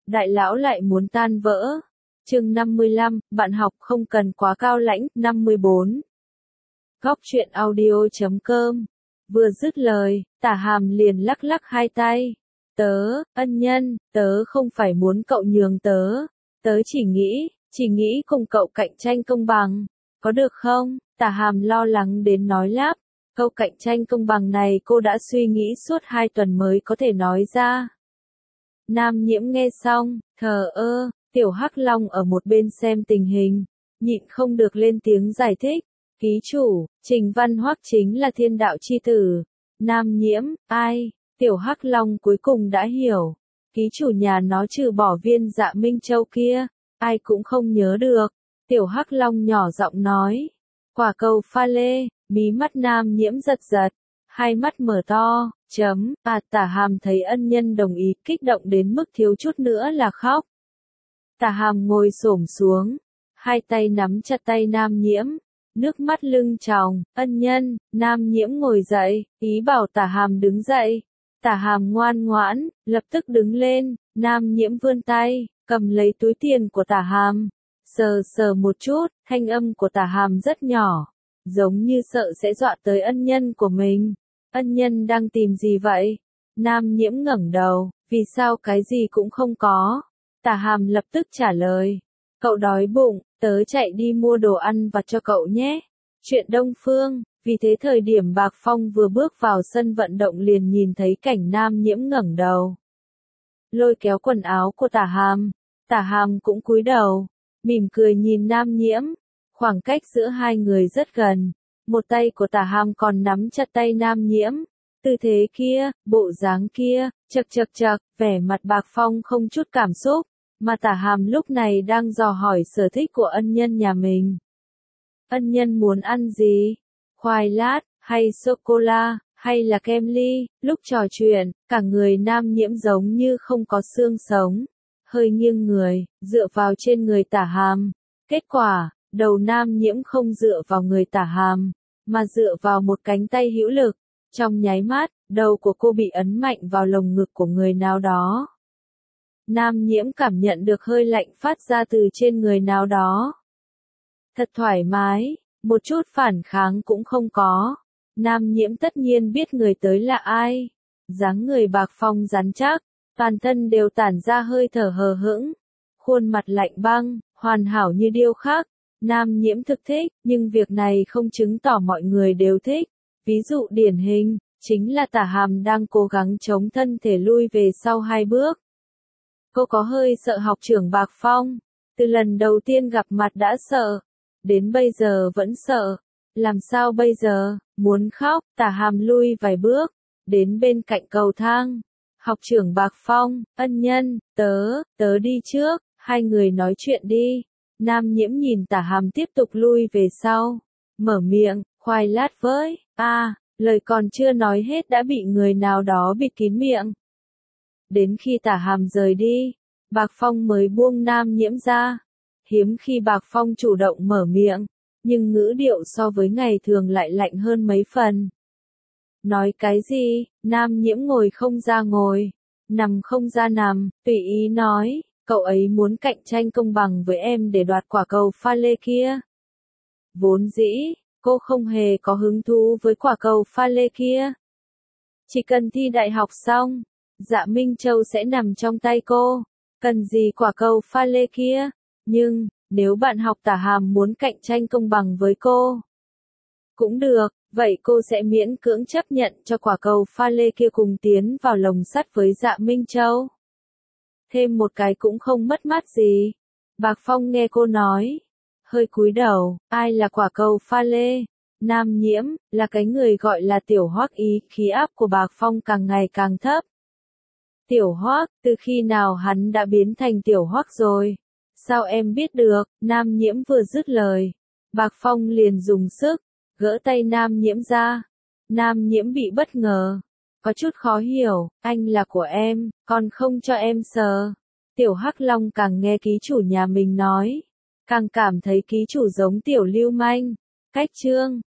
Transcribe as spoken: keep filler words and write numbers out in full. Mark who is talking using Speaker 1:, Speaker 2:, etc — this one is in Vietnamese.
Speaker 1: đại lão lại muốn tan vỡ. Chương năm mươi lăm, bạn học không cần quá cao lãnh. Năm mươi bốn. Góc truyện audio chấm com. Vừa dứt lời, Tả Hàm liền lắc lắc hai tay. Tớ, ân nhân, tớ không phải muốn cậu nhường tớ. Tớ chỉ nghĩ, chỉ nghĩ cùng cậu cạnh tranh công bằng. Có được không? Tả Hàm lo lắng đến nói lắp. Câu cạnh tranh công bằng này cô đã suy nghĩ suốt hai tuần mới có thể nói ra. Nam Nhiễm nghe xong, thờ ơ, Tiểu Hắc Long ở một bên xem tình hình, nhịn không được lên tiếng giải thích. Ký chủ, Trình Văn Hoắc chính là thiên đạo chi tử. Nam Nhiễm, ai? Tiểu Hắc Long cuối cùng đã hiểu. Ký chủ nhà nó trừ bỏ viên Dạ Minh Châu kia, ai cũng không nhớ được. Tiểu Hắc Long nhỏ giọng nói. Quả cầu pha lê, mí mắt Nam Nhiễm giật giật, hai mắt mở to, chấm, à Tả Hàm thấy ân nhân đồng ý kích động đến mức thiếu chút nữa là khóc. Tả Hàm ngồi xổm xuống, hai tay nắm chặt tay Nam Nhiễm, nước mắt lưng tròng, ân nhân. Nam Nhiễm ngồi dậy, ý bảo Tả Hàm đứng dậy. Tả Hàm ngoan ngoãn, lập tức đứng lên. Nam Nhiễm vươn tay, cầm lấy túi tiền của Tả Hàm, sờ sờ một chút, thanh âm của Tả Hàm rất nhỏ, giống như sợ sẽ dọa tới ân nhân của mình. Ân nhân đang tìm gì vậy? Nam Nhiễm ngẩng đầu, vì sao cái gì cũng không có? Tả Hàm lập tức trả lời. Cậu đói bụng, tớ chạy đi mua đồ ăn vặt cho cậu nhé. Chuyện Đông Phương. Vì thế thời điểm Bạc Phong vừa bước vào sân vận động liền nhìn thấy cảnh Nam Nhiễm ngẩng đầu, lôi kéo quần áo của Tả Hàm. Tả Hàm cũng cúi đầu, mỉm cười nhìn Nam Nhiễm. Khoảng cách giữa hai người rất gần, một tay của Tả Hàm còn nắm chặt tay Nam Nhiễm. Tư thế kia, bộ dáng kia, chậc chậc chậc, vẻ mặt Bạc Phong không chút cảm xúc, mà Tả Hàm lúc này đang dò hỏi sở thích của ân nhân nhà mình. Ân nhân muốn ăn gì? Khoai lát, hay sô-cô-la, hay là kem ly? Lúc trò chuyện, cả người Nam Nhiễm giống như không có xương sống, hơi nghiêng người, dựa vào trên người Tả Hàm. Kết quả, đầu Nam Nhiễm không dựa vào người Tả Hàm, mà dựa vào một cánh tay hữu lực. Trong nháy mắt, đầu của cô bị ấn mạnh vào lồng ngực của người nào đó. Nam Nhiễm cảm nhận được hơi lạnh phát ra từ trên người nào đó. Thật thoải mái, một chút phản kháng cũng không có. Nam Nhiễm tất nhiên biết người tới là ai. Dáng người Bạc Phong rắn chắc, toàn thân đều tản ra hơi thở hờ hững, khuôn mặt lạnh băng, hoàn hảo như điêu khắc. Nam Nhiễm thực thích, nhưng việc này không chứng tỏ mọi người đều thích. Ví dụ điển hình, chính là Tả Hàm đang cố gắng chống thân thể lui về sau hai bước. Cô có hơi sợ học trưởng Bạc Phong, từ lần đầu tiên gặp mặt đã sợ, đến bây giờ vẫn sợ. Làm sao bây giờ? Muốn khóc. Tả Hàm lui vài bước, đến bên cạnh cầu thang. Học trưởng Bạc Phong, ân nhân, tớ, tớ đi trước, hai người nói chuyện đi. Nam Nhiễm nhìn Tả Hàm tiếp tục lui về sau, mở miệng, khoai lát với, a, à, lời còn chưa nói hết đã bị người nào đó bịt kín miệng. Đến khi Tả Hàm rời đi, Bạc Phong mới buông Nam Nhiễm ra. Hiếm khi Bạc Phong chủ động mở miệng, nhưng ngữ điệu so với ngày thường lại lạnh hơn mấy phần. Nói cái gì? Nam Nhiễm ngồi không ra ngồi, nằm không ra nằm, tùy ý nói, cậu ấy muốn cạnh tranh công bằng với em để đoạt quả cầu pha lê kia. Vốn dĩ, cô không hề có hứng thú với quả cầu pha lê kia. Chỉ cần thi đại học xong, Dạ Minh Châu sẽ nằm trong tay cô, cần gì quả cầu pha lê kia. Nhưng, nếu bạn học Tả Hàm muốn cạnh tranh công bằng với cô, cũng được, vậy cô sẽ miễn cưỡng chấp nhận cho quả cầu pha lê kia cùng tiến vào lồng sắt với Dạ Minh Châu. Thêm một cái cũng không mất mát gì. Bạc Phong nghe cô nói, hơi cúi đầu, ai là quả cầu pha lê? Nam Nhiễm, là cái người gọi là Tiểu Hoắc. Ý khí áp của Bạc Phong càng ngày càng thấp. Tiểu Hoắc, từ khi nào hắn đã biến thành Tiểu Hoắc rồi? Sao em biết được? Nam Nhiễm vừa dứt lời, Bạc Phong liền dùng sức gỡ tay Nam Nhiễm ra. Nam Nhiễm bị bất ngờ, có chút khó hiểu, anh là của em, còn không cho em sờ. Tiểu Hắc Long càng nghe ký chủ nhà mình nói, càng cảm thấy ký chủ giống tiểu lưu manh. Cách chương